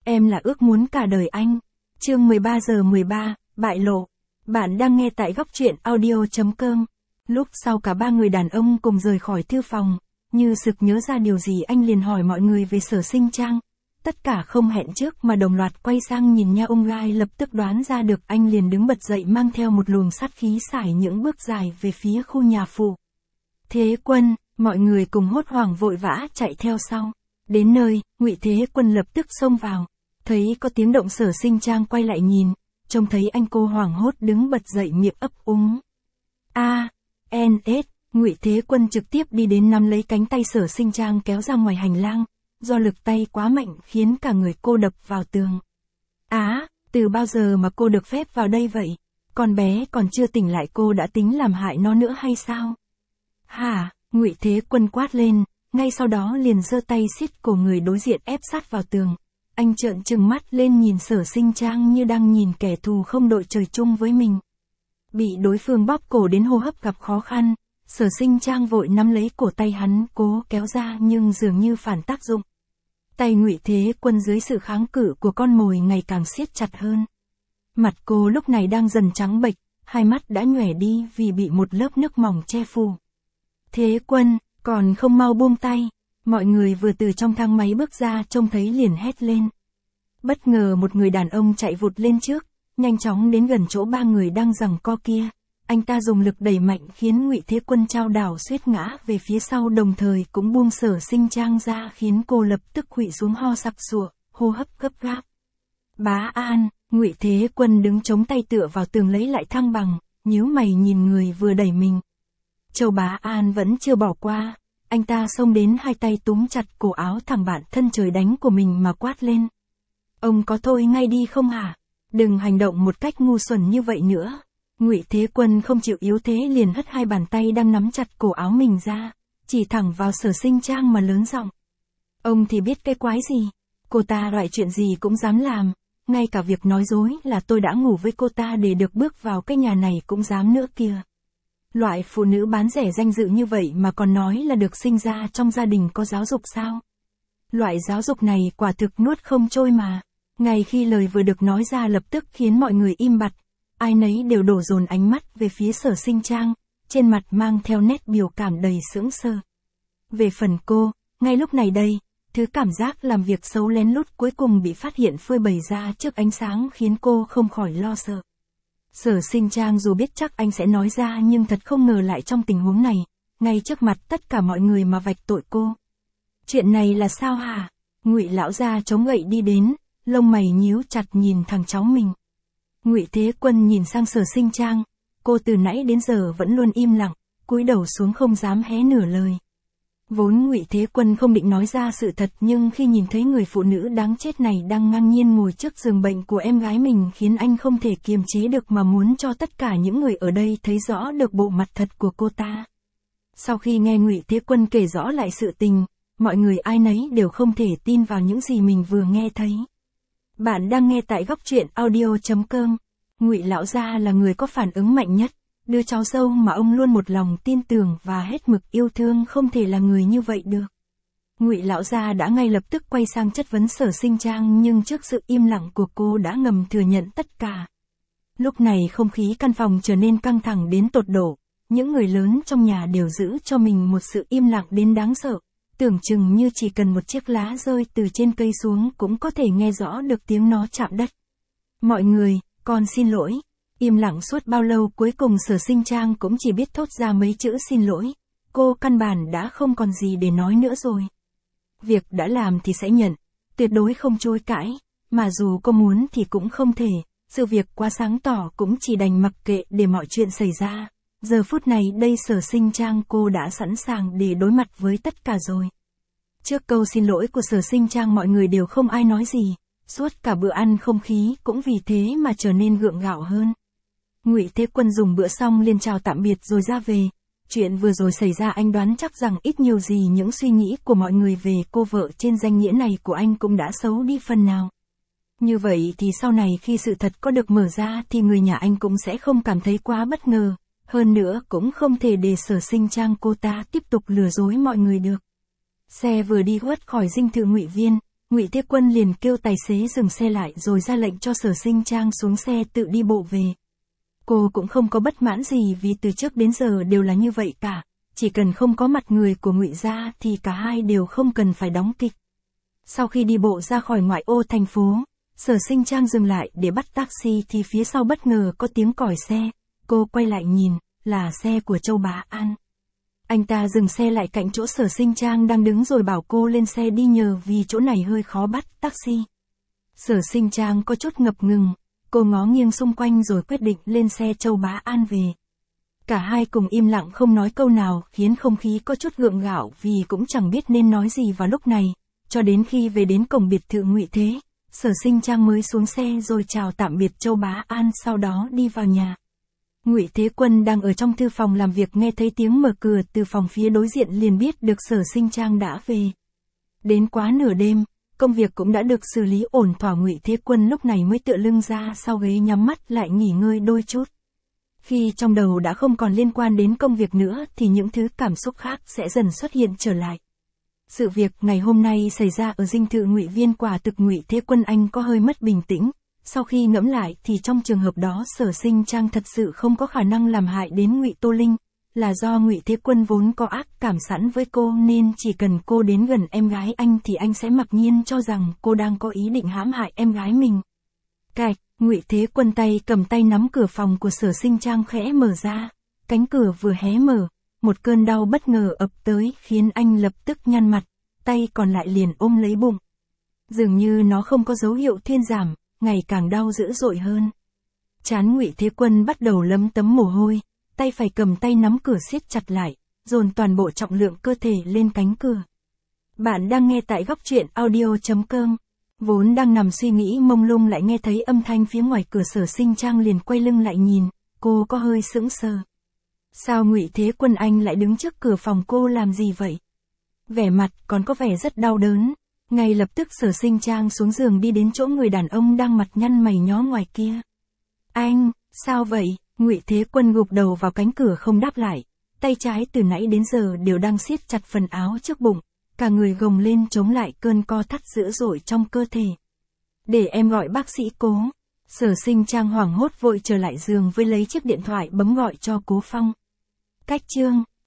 Em là ước muốn cả đời anh. Chương 13:13, bại lộ. Bạn đang nghe tại góc truyện audio.com. Lúc sau cả ba người đàn ông cùng rời khỏi thư phòng, như sực nhớ ra điều gì anh liền hỏi mọi người về Sở Sinh Trang. Tất cả không hẹn trước mà đồng loạt quay sang nhìn nhau, ông Gai lập tức đoán ra được, anh liền đứng bật dậy mang theo một luồng sát khí sải những bước dài về phía khu nhà phụ. Thế Quân, mọi người cùng hốt hoảng vội vã chạy theo sau. Đến nơi, Ngụy Thế Quân lập tức xông vào. Thấy có tiếng động, Sở Sinh Trang quay lại nhìn, trông thấy anh cô hoảng hốt đứng bật dậy miệng ấp úng. Ngụy Thế Quân trực tiếp đi đến nắm lấy cánh tay Sở Sinh Trang kéo ra ngoài hành lang, do lực tay quá mạnh khiến cả người cô đập vào tường. Từ bao giờ mà cô được phép vào đây vậy? Con bé còn chưa tỉnh lại cô đã tính làm hại nó nữa hay sao? Hả? Ngụy Thế Quân quát lên, ngay sau đó liền giơ tay siết cổ người đối diện ép sát vào tường. Anh trợn trừng mắt lên nhìn Sở Sinh Trang như đang nhìn kẻ thù không đội trời chung với mình. Bị đối phương bóp cổ đến hô hấp gặp khó khăn, Sở Sinh Trang vội nắm lấy cổ tay hắn cố kéo ra nhưng dường như phản tác dụng. Tay Ngụy Thế Quân dưới sự kháng cự của con mồi ngày càng siết chặt hơn. Mặt cô lúc này đang dần trắng bệch, hai mắt đã nhòe đi vì bị một lớp nước mỏng che phủ. Thế Quân, còn không mau buông tay. Mọi người vừa từ trong thang máy bước ra trông thấy liền hét lên. Bất ngờ một người đàn ông chạy vụt lên trước, nhanh chóng đến gần chỗ ba người đang giằng co kia. Anh ta dùng lực đẩy mạnh khiến Ngụy Thế Quân chao đảo suýt ngã về phía sau, đồng thời cũng buông Sở Sinh Trang ra khiến cô lập tức khuỵu xuống ho sặc sụa, hô hấp gấp gáp. Bá An, Ngụy Thế Quân đứng chống tay tựa vào tường lấy lại thăng bằng, nhíu mày nhìn người vừa đẩy mình. Châu Bá An vẫn chưa bỏ qua, anh ta xông đến hai tay túm chặt cổ áo thằng bạn thân trời đánh của mình mà quát lên. Ông có thôi ngay đi không hả? Đừng hành động một cách ngu xuẩn như vậy nữa. Ngụy Thế Quân không chịu yếu thế liền hất hai bàn tay đang nắm chặt cổ áo mình ra, chỉ thẳng vào Sở Sinh Trang mà lớn giọng. Ông thì biết cái quái gì? Cô ta loại chuyện gì cũng dám làm, ngay cả việc nói dối là tôi đã ngủ với cô ta để được bước vào cái nhà này cũng dám nữa kìa. Loại phụ nữ bán rẻ danh dự như vậy mà còn nói là được sinh ra trong gia đình có giáo dục sao? Loại giáo dục này quả thực nuốt không trôi mà. Ngay khi lời vừa được nói ra lập tức khiến mọi người im bặt, ai nấy đều đổ dồn ánh mắt về phía Sở Sinh Trang, trên mặt mang theo nét biểu cảm đầy sững sờ. Về phần cô, ngay lúc này đây, thứ cảm giác làm việc xấu lén lút cuối cùng bị phát hiện phơi bày ra trước ánh sáng khiến cô không khỏi lo sợ. Sở Sinh Trang dù biết chắc anh sẽ nói ra nhưng thật không ngờ lại trong tình huống này, ngay trước mặt tất cả mọi người mà vạch tội cô. Chuyện này là sao hả? Ngụy lão gia chống gậy đi đến, lông mày nhíu chặt nhìn thằng cháu mình. Ngụy Thế Quân nhìn sang Sở Sinh Trang, cô từ nãy đến giờ vẫn luôn im lặng, cúi đầu xuống không dám hé nửa lời. Vốn Ngụy Thế Quân không định nói ra sự thật, nhưng khi nhìn thấy người phụ nữ đáng chết này đang ngang nhiên ngồi trước giường bệnh của em gái mình khiến anh không thể kiềm chế được mà muốn cho tất cả những người ở đây thấy rõ được bộ mặt thật của cô ta. Sau khi nghe Ngụy Thế Quân kể rõ lại sự tình, mọi người ai nấy đều không thể tin vào những gì mình vừa nghe thấy. Bạn đang nghe tại góc truyện audio.com. Ngụy lão gia là người có phản ứng mạnh nhất, đứa cháu dâu mà ông luôn một lòng tin tưởng và hết mực yêu thương không thể là người như vậy được. Ngụy lão gia đã ngay lập tức quay sang chất vấn Sở Sinh Trang, nhưng trước sự im lặng của cô đã ngầm thừa nhận tất cả. Lúc này không khí căn phòng trở nên căng thẳng đến tột độ, những người lớn trong nhà đều giữ cho mình một sự im lặng đến đáng sợ. Tưởng chừng như chỉ cần một chiếc lá rơi từ trên cây xuống cũng có thể nghe rõ được tiếng nó chạm đất. Mọi người, con xin lỗi. Im lặng suốt bao lâu cuối cùng Sở Sinh Trang cũng chỉ biết thốt ra mấy chữ xin lỗi. Cô căn bản đã không còn gì để nói nữa rồi. Việc đã làm thì sẽ nhận, tuyệt đối không chối cãi, mà dù cô muốn thì cũng không thể. Sự việc quá sáng tỏ cũng chỉ đành mặc kệ để mọi chuyện xảy ra. Giờ phút này đây Sở Sinh Trang cô đã sẵn sàng để đối mặt với tất cả rồi. Trước câu xin lỗi của Sở Sinh Trang mọi người đều không ai nói gì, suốt cả bữa ăn không khí cũng vì thế mà trở nên gượng gạo hơn. Ngụy Thế Quân dùng bữa xong liền chào tạm biệt rồi ra về. Chuyện vừa rồi xảy ra anh đoán chắc rằng ít nhiều gì những suy nghĩ của mọi người về cô vợ trên danh nghĩa này của anh cũng đã xấu đi phần nào. Như vậy thì sau này khi sự thật có được mở ra thì người nhà anh cũng sẽ không cảm thấy quá bất ngờ. Hơn nữa cũng không thể để Sở Sinh Trang cô ta tiếp tục lừa dối mọi người được. Xe vừa đi khuất khỏi dinh thự Ngụy Viên, Ngụy Thế Quân liền kêu tài xế dừng xe lại rồi ra lệnh cho Sở Sinh Trang xuống xe tự đi bộ về. Cô cũng không có bất mãn gì vì từ trước đến giờ đều là như vậy cả, chỉ cần không có mặt người của Ngụy gia thì cả hai đều không cần phải đóng kịch. Sau khi đi bộ ra khỏi ngoại ô thành phố, Sở Sinh Trang dừng lại để bắt taxi thì phía sau bất ngờ có tiếng còi xe, cô quay lại nhìn, là xe của Châu Bá An. Anh ta dừng xe lại cạnh chỗ Sở Sinh Trang đang đứng rồi bảo cô lên xe đi nhờ vì chỗ này hơi khó bắt taxi. Sở Sinh Trang có chút ngập ngừng, cô ngó nghiêng xung quanh rồi quyết định lên xe Châu Bá An về. Cả hai cùng im lặng không nói câu nào khiến không khí có chút gượng gạo vì cũng chẳng biết nên nói gì vào lúc này, cho đến khi về đến cổng biệt thự Ngụy Thế, Sở Sinh Trang mới xuống xe rồi chào tạm biệt Châu Bá An sau đó đi vào nhà. Ngụy Thế Quân đang ở trong thư phòng làm việc nghe thấy tiếng mở cửa từ phòng phía đối diện liền biết được Sở Sinh Trang đã về. Đến quá nửa đêm, công việc cũng đã được xử lý ổn thỏa, Ngụy Thế Quân lúc này mới tựa lưng ra sau ghế nhắm mắt lại nghỉ ngơi đôi chút. Khi trong đầu đã không còn liên quan đến công việc nữa thì những thứ cảm xúc khác sẽ dần xuất hiện trở lại. Sự việc ngày hôm nay xảy ra ở dinh thự Ngụy Viên quả thực Ngụy Thế Quân anh có hơi mất bình tĩnh. Sau khi ngẫm lại thì trong trường hợp đó Sở Sinh Trang thật sự không có khả năng làm hại đến Ngụy Tô Linh, là do Ngụy Thế Quân vốn có ác cảm sẵn với cô nên chỉ cần cô đến gần em gái anh thì anh sẽ mặc nhiên cho rằng cô đang có ý định hãm hại em gái mình. Cạch, Ngụy Thế Quân tay cầm tay nắm cửa phòng của Sở Sinh Trang khẽ mở ra, cánh cửa vừa hé mở, một cơn đau bất ngờ ập tới khiến anh lập tức nhăn mặt, tay còn lại liền ôm lấy bụng. Dường như nó không có dấu hiệu thuyên giảm, ngày càng đau dữ dội hơn. Trán Ngụy Thế Quân bắt đầu lấm tấm mồ hôi, tay phải cầm tay nắm cửa siết chặt lại, dồn toàn bộ trọng lượng cơ thể lên cánh cửa. Bạn đang nghe tại Góc Truyện Audio.com. Vốn đang nằm suy nghĩ mông lung lại nghe thấy âm thanh phía ngoài cửa. Sở Sinh Trang liền quay lưng lại nhìn, cô có hơi sững sờ. Sao Ngụy Thế Quân anh lại đứng trước cửa phòng cô làm gì vậy? Vẻ mặt còn có vẻ rất đau đớn. Ngay lập tức Sở Sinh Trang xuống giường đi đến chỗ người đàn ông đang mặt nhăn mày nhó ngoài kia. Anh, sao vậy? Ngụy Thế Quân gục đầu vào cánh cửa không đáp lại, tay trái từ nãy đến giờ đều đang siết chặt phần áo trước bụng, cả người gồng lên chống lại cơn co thắt dữ dội trong cơ thể. Để em gọi bác sĩ Cố. Sở Sinh Trang hoảng hốt vội trở lại giường với lấy chiếc điện thoại bấm gọi cho Cố Phong. Cách chương